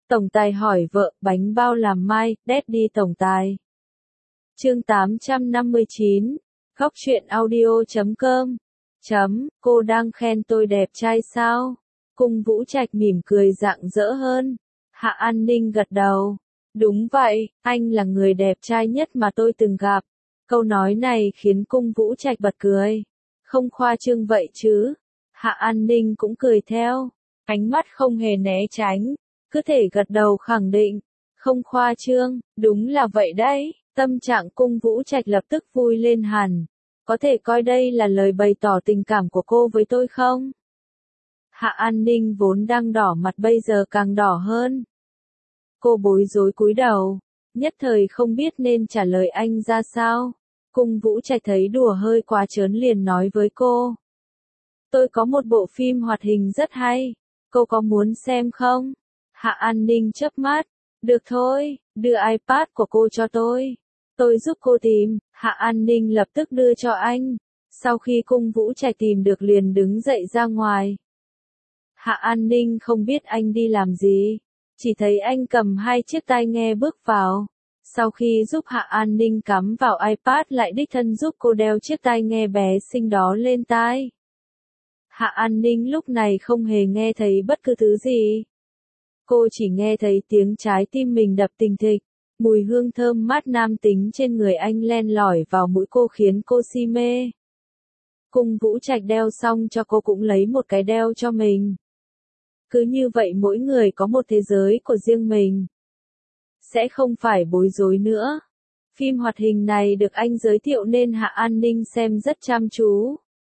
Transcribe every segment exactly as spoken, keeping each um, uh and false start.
Tổng tài hỏi vợ, bánh bao làm mai, Daddy tổng tài. Chương tám trăm năm mươi chín, góc truyện audio chấm com. Chấm, cô đang khen tôi đẹp trai sao? Cung Vũ Trạch mỉm cười rạng rỡ hơn. Hạ An Ninh gật đầu. Đúng vậy, anh là người đẹp trai nhất mà tôi từng gặp. Câu nói này khiến Cung Vũ Trạch bật cười. Không khoa trương vậy chứ? Hạ An Ninh cũng cười theo. Ánh mắt không hề né tránh. Cứ thể gật đầu khẳng định. Không khoa trương, đúng là vậy đấy. Tâm trạng Cung Vũ Trạch lập tức vui lên hẳn. Có thể coi đây là lời bày tỏ tình cảm của cô với tôi không? Hạ An Ninh vốn đang đỏ mặt bây giờ càng đỏ hơn. Cô bối rối cúi đầu, nhất thời không biết nên trả lời anh ra sao. Cung Vũ Trạch thấy đùa hơi quá trớn liền nói với cô. Tôi có một bộ phim hoạt hình rất hay, cô có muốn xem không? Hạ An Ninh chớp mắt, được thôi, đưa iPad của cô cho tôi. Tôi giúp cô tìm, Hạ An Ninh lập tức đưa cho anh. Sau khi Cung Vũ Trạch tìm được liền đứng dậy ra ngoài. Hạ An Ninh không biết anh đi làm gì, chỉ thấy anh cầm hai chiếc tai nghe bước vào. Sau khi giúp Hạ An Ninh cắm vào iPad lại đích thân giúp cô đeo chiếc tai nghe bé xinh đó lên tai. Hạ An Ninh lúc này không hề nghe thấy bất cứ thứ gì. Cô chỉ nghe thấy tiếng trái tim mình đập thình thịch, mùi hương thơm mát nam tính trên người anh len lỏi vào mũi cô khiến cô si mê. Cung Vũ Trạch đeo xong cho cô cũng lấy một cái đeo cho mình. Cứ như vậy mỗi người có một thế giới của riêng mình. Sẽ không phải bối rối nữa. Phim hoạt hình này được anh giới thiệu nên Hạ An Ninh xem rất chăm chú.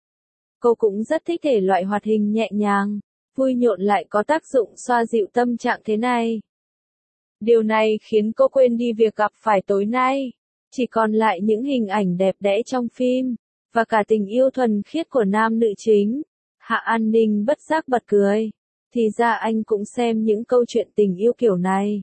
Cô cũng rất thích thể loại hoạt hình nhẹ nhàng, vui nhộn lại có tác dụng xoa dịu tâm trạng thế này. Điều này khiến cô quên đi việc gặp phải tối nay. Chỉ còn lại những hình ảnh đẹp đẽ trong phim, và cả tình yêu thuần khiết của nam nữ chính. Hạ An Ninh bất giác bật cười. Thì ra anh cũng xem những câu chuyện tình yêu kiểu này.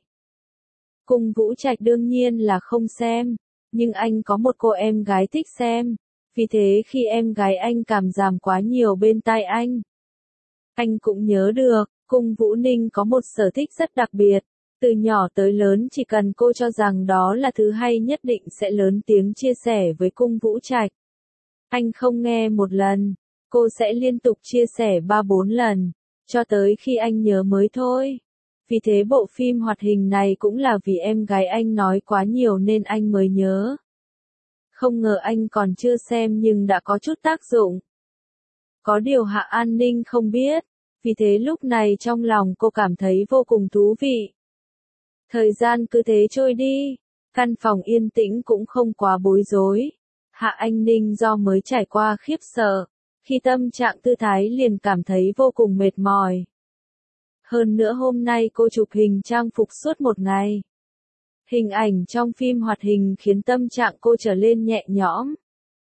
Cung Vũ Trạch đương nhiên là không xem, nhưng anh có một cô em gái thích xem. Vì thế khi em gái anh cảm giảm quá nhiều bên tai anh, anh cũng nhớ được, Cung Vũ Ninh có một sở thích rất đặc biệt. Từ nhỏ tới lớn chỉ cần cô cho rằng đó là thứ hay nhất định sẽ lớn tiếng chia sẻ với Cung Vũ Trạch. Anh không nghe một lần, cô sẽ liên tục chia sẻ ba bốn lần, cho tới khi anh nhớ mới thôi. Vì thế bộ phim hoạt hình này cũng là vì em gái anh nói quá nhiều nên anh mới nhớ. Không ngờ anh còn chưa xem nhưng đã có chút tác dụng. Có điều Hạ An Ninh không biết, vì thế lúc này trong lòng cô cảm thấy vô cùng thú vị. Thời gian cứ thế trôi đi, căn phòng yên tĩnh cũng không quá bối rối. Hạ An Ninh do mới trải qua khiếp sợ, khi tâm trạng tư thái liền cảm thấy vô cùng mệt mỏi. Hơn nữa hôm nay cô chụp hình trang phục suốt một ngày. Hình ảnh trong phim hoạt hình khiến tâm trạng cô trở lên nhẹ nhõm.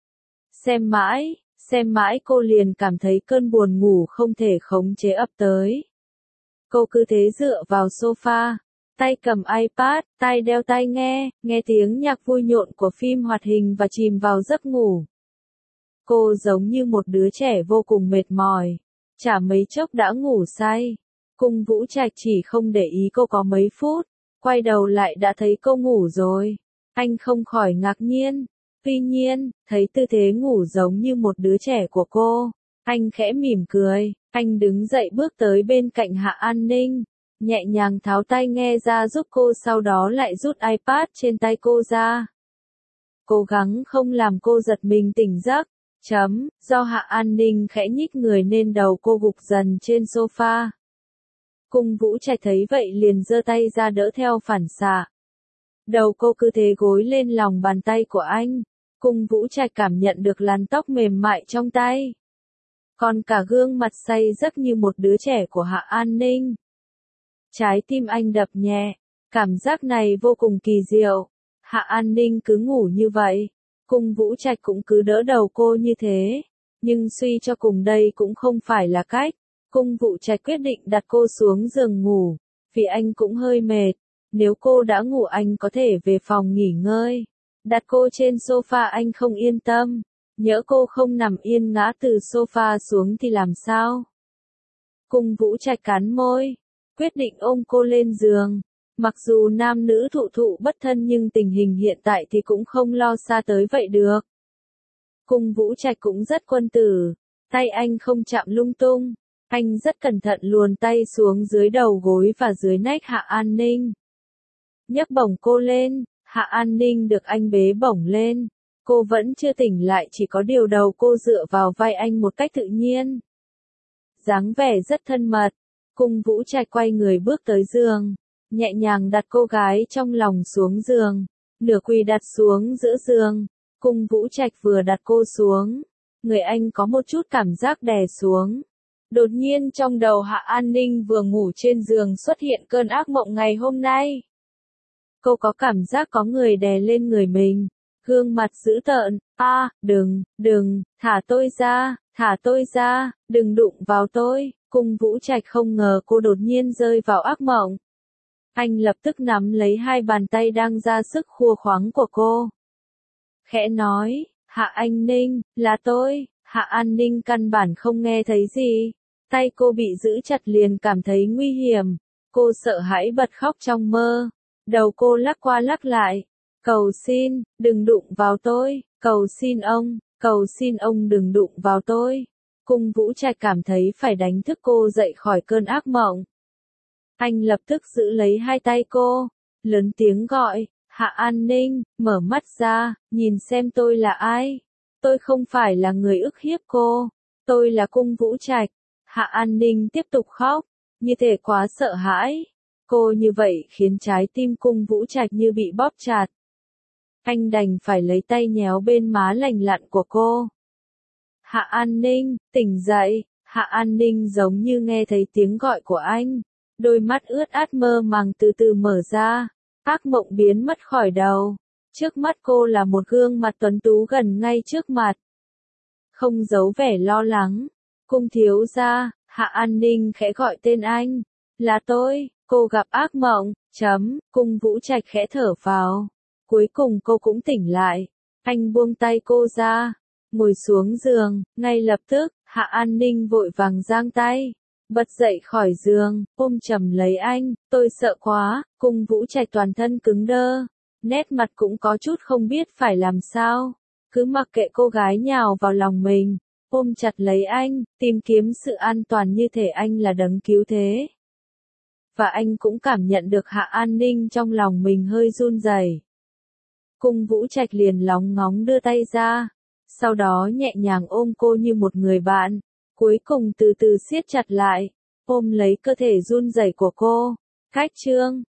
Xem mãi, xem mãi cô liền cảm thấy cơn buồn ngủ không thể khống chế ập tới. Cô cứ thế dựa vào sofa, tay cầm iPad, tay đeo tai nghe, nghe tiếng nhạc vui nhộn của phim hoạt hình và chìm vào giấc ngủ. Cô giống như một đứa trẻ vô cùng mệt mỏi, chả mấy chốc đã ngủ say. Cung Vũ Trạch chỉ không để ý cô có mấy phút, quay đầu lại đã thấy cô ngủ rồi. Anh không khỏi ngạc nhiên. Tuy nhiên, thấy tư thế ngủ giống như một đứa trẻ của cô, anh khẽ mỉm cười. Anh đứng dậy bước tới bên cạnh Hạ An Ninh, nhẹ nhàng tháo tai nghe ra giúp cô, sau đó lại rút iPad trên tay cô ra. Cố gắng không làm cô giật mình tỉnh giấc. Chấm, do Hạ An Ninh khẽ nhích người nên đầu cô gục dần trên sofa. Cung Vũ Trạch thấy vậy liền giơ tay ra đỡ theo phản xạ. Đầu cô cứ thế gối lên lòng bàn tay của anh. Cung Vũ Trạch cảm nhận được làn tóc mềm mại trong tay. Còn cả gương mặt say giấc như một đứa trẻ của Hạ An Ninh. Trái tim anh đập nhẹ. Cảm giác này vô cùng kỳ diệu. Hạ An Ninh cứ ngủ như vậy. Cung Vũ Trạch cũng cứ đỡ đầu cô như thế. Nhưng suy cho cùng đây cũng không phải là cách. Cung Vũ Trạch quyết định đặt cô xuống giường ngủ. Vì anh cũng hơi mệt. Nếu cô đã ngủ anh có thể về phòng nghỉ ngơi. Đặt cô trên sofa anh không yên tâm. Nhỡ cô không nằm yên ngã từ sofa xuống thì làm sao? Cung Vũ Trạch cắn môi. quyết định ôm cô lên giường. Mặc dù nam nữ thụ thụ bất thân nhưng tình hình hiện tại thì cũng không lo xa tới vậy được. Cung Vũ Trạch cũng rất quân tử, tay anh không chạm lung tung, anh rất cẩn thận luồn tay xuống dưới đầu gối và dưới nách Hạ An Ninh. Nhấc bổng cô lên, Hạ An Ninh được anh bế bổng lên, cô vẫn chưa tỉnh lại chỉ có điều đầu cô dựa vào vai anh một cách tự nhiên. Dáng vẻ rất thân mật, Cung Vũ Trạch quay người bước tới giường, nhẹ nhàng đặt cô gái trong lòng xuống giường, nửa quỳ đặt xuống giữa giường. Cung Vũ Trạch vừa đặt cô xuống, người anh có một chút cảm giác đè xuống. Đột nhiên trong đầu Hạ An Ninh vừa ngủ trên giường xuất hiện cơn ác mộng ngày hôm nay. Cô có cảm giác có người đè lên người mình, gương mặt dữ tợn, a, à, đừng, đừng, thả tôi ra, thả tôi ra, đừng đụng vào tôi. Cung Vũ Trạch không ngờ cô đột nhiên rơi vào ác mộng. Anh lập tức nắm lấy hai bàn tay đang ra sức khua khoáng của cô. Khẽ nói, Hạ An Ninh, là tôi. Hạ An Ninh căn bản không nghe thấy gì. Tay cô bị giữ chặt liền cảm thấy nguy hiểm. Cô sợ hãi bật khóc trong mơ. Đầu cô lắc qua lắc lại. Cầu xin, đừng đụng vào tôi. Cầu xin ông, cầu xin ông đừng đụng vào tôi. Cung Vũ Trạch cảm thấy phải đánh thức cô dậy khỏi cơn ác mộng. Anh lập tức giữ lấy hai tay cô, lớn tiếng gọi, Hạ An Ninh, mở mắt ra, nhìn xem tôi là ai. Tôi không phải là người ức hiếp cô, tôi là Cung Vũ Trạch. Hạ An Ninh tiếp tục khóc, như thể quá sợ hãi. Cô như vậy khiến trái tim Cung Vũ Trạch như bị bóp chặt. Anh đành phải lấy tay nhéo bên má lành lặn của cô. Hạ An Ninh, tỉnh dậy. Hạ An Ninh giống như nghe thấy tiếng gọi của anh. Đôi mắt ướt át mơ màng từ từ mở ra. Ác mộng biến mất khỏi đầu. Trước mắt cô là một gương mặt tuấn tú gần ngay trước mặt. Không giấu vẻ lo lắng. Cung thiếu gia, Hạ An Ninh khẽ gọi tên anh. Là tôi, cô gặp ác mộng, chấm, Cung Vũ Trạch khẽ thở phào. Cuối cùng cô cũng tỉnh lại. Anh buông tay cô ra. Ngồi xuống giường, ngay lập tức, Hạ An Ninh vội vàng giang tay. Bật dậy khỏi giường, ôm chầm lấy anh, tôi sợ quá. Cung Vũ Trạch toàn thân cứng đơ, nét mặt cũng có chút không biết phải làm sao. Cứ mặc kệ cô gái nhào vào lòng mình, ôm chặt lấy anh, tìm kiếm sự an toàn như thể anh là đấng cứu thế. Và anh cũng cảm nhận được Hạ An Ninh trong lòng mình hơi run rẩy. Cung Vũ Trạch liền lóng ngóng đưa tay ra, sau đó nhẹ nhàng ôm cô như một người bạn. Cuối cùng từ từ siết chặt lại, ôm lấy cơ thể run rẩy của cô. Cách chương